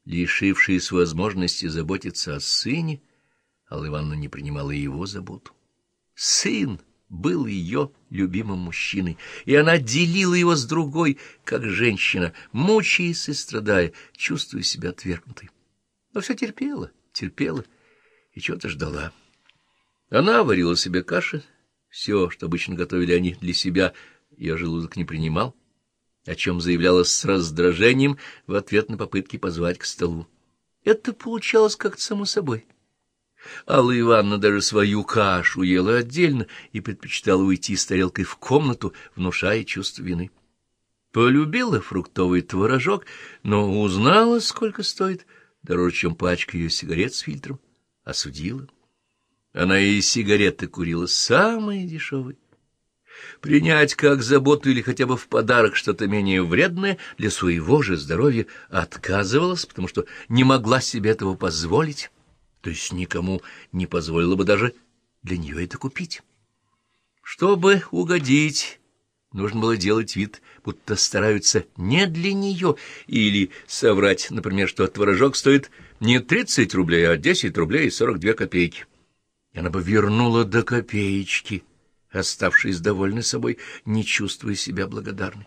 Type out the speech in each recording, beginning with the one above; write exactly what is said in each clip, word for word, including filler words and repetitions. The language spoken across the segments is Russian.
Лишившись возможности заботиться о сыне, Алла Ивановна не принимала его заботу. Сын был ее любимым мужчиной, и она делила его с другой, как женщина, мучаясь и страдая, чувствуя себя отвергнутой. Но все терпела, терпела и чего-то ждала. Она варила себе каши, все, что обычно готовили они для себя, ее желудок не принимал, о чем заявляла с раздражением в ответ на попытки позвать к столу. Это получалось как-то само собой. Алла Ивановна даже свою кашу ела отдельно и предпочитала уйти с тарелкой в комнату, внушая чувство вины. Полюбила фруктовый творожок, но узнала, сколько стоит, дороже, чем пачка ее сигарет с фильтром, осудила. Она и сигареты курила самые дешевые. Принять как заботу или хотя бы в подарок что-то менее вредное для своего же здоровья отказывалась, потому что не могла себе этого позволить, то есть никому не позволила бы даже для нее это купить. Чтобы угодить, нужно было делать вид, будто стараются не для нее, или соврать, например, что творожок стоит не тридцать рублей, а десять рублей и сорок две копейки. И она бы вернула до копеечки, оставшись довольной собой, не чувствуя себя благодарной.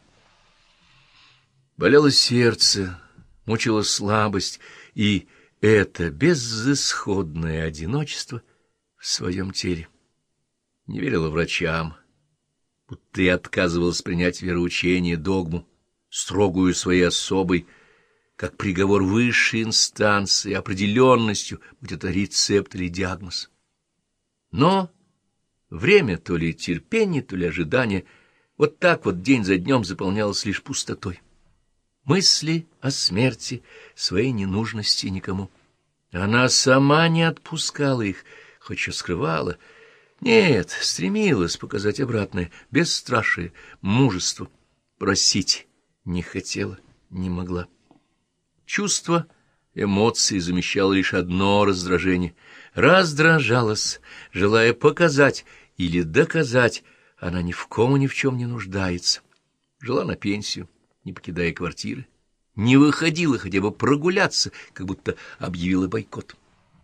Болело сердце, мучила слабость, и это безысходное одиночество в своем теле. Не верила врачам, будто и отказывалась принять вероучение, догму, строгую своей особой, как приговор высшей инстанции, определенностью, будь это рецепт или диагноз. Но время то ли терпение, то ли ожидание, вот так вот день за днем заполнялось лишь пустотой. Мысли о смерти, своей ненужности никому. Она сама не отпускала их, хоть что скрывала. Нет, стремилась показать обратное, бесстрашие, мужество. Просить не хотела, не могла. Чувство, эмоции замещало лишь одно раздражение. Раздражалась, желая показать или доказать, она ни в ком и ни в чем не нуждается. Жила на пенсию, не покидая квартиры, не выходила хотя бы прогуляться, как будто объявила бойкот.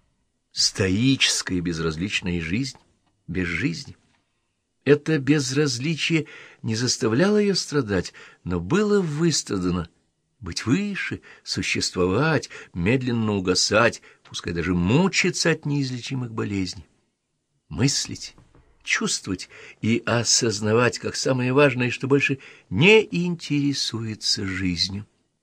Стоическая безразличная жизнь без жизни. Это безразличие не заставляло ее страдать, но было выстрадано быть выше, существовать, медленно угасать, пускай даже мучиться от неизлечимых болезней. Мыслить, чувствовать и осознавать, как самое важное, что больше не интересуется жизнью.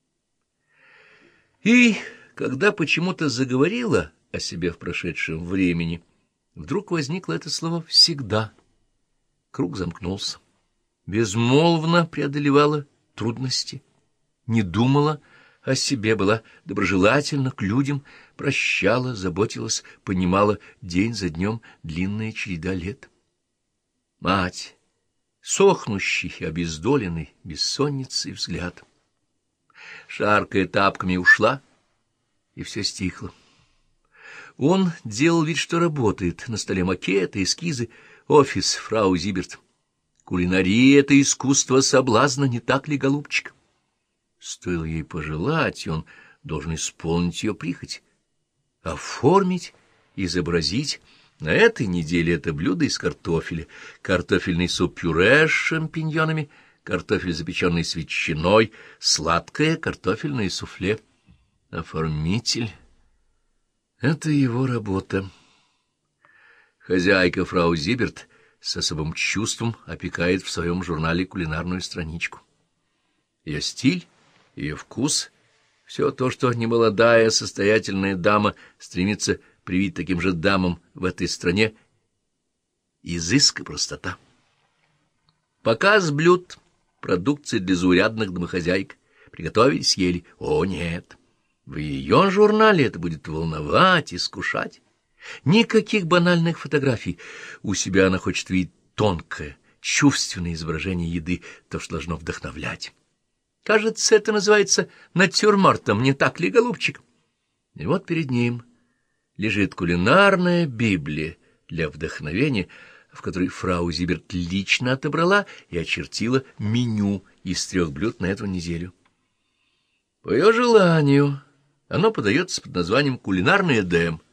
И когда почему-то заговорила о себе в прошедшем времени, вдруг возникло это слово «всегда». Круг замкнулся. Безмолвно преодолевала трудности, не думала о себе, была доброжелательна к людям, прощала, заботилась, понимала день за днем длинная череда лет. Мать, сохнущий, обездоленный, бессонницей взгляд. Шаркая тапками ушла, и все стихло. Он делал вид, что работает, на столе макеты, эскизы, офис фрау Зиберт. Кулинария — это искусство соблазна, не так ли, голубчик? Стоило ей пожелать, и он должен исполнить ее прихоть. Оформить, изобразить. На этой неделе это блюдо из картофеля, картофельный суп-пюре с шампиньонами, картофель, запеченный с ветчиной, сладкое картофельное суфле. Оформитель — это его работа. Хозяйка фрау Зиберт с особым чувством опекает в своем журнале кулинарную страничку. Ее стиль, ее вкус — все то, что немолодая состоятельная дама стремится привить таким же дамам в этой стране, изыск и простота. Показ блюд, продукции для заурядных домохозяек. Приготовили, съели. О, нет! В ее журнале это будет волновать, искушать. Никаких банальных фотографий. У себя она хочет видеть тонкое, чувственное изображение еды, то, что должно вдохновлять. Кажется, это называется натюрмортом, не так ли, голубчик? И вот перед ним лежит кулинарная Библия для вдохновения, в которой фрау Зиберт лично отобрала и очертила меню из трех блюд на эту неделю. По ее желанию, Оно подается под названием «Кулинарный Эдем».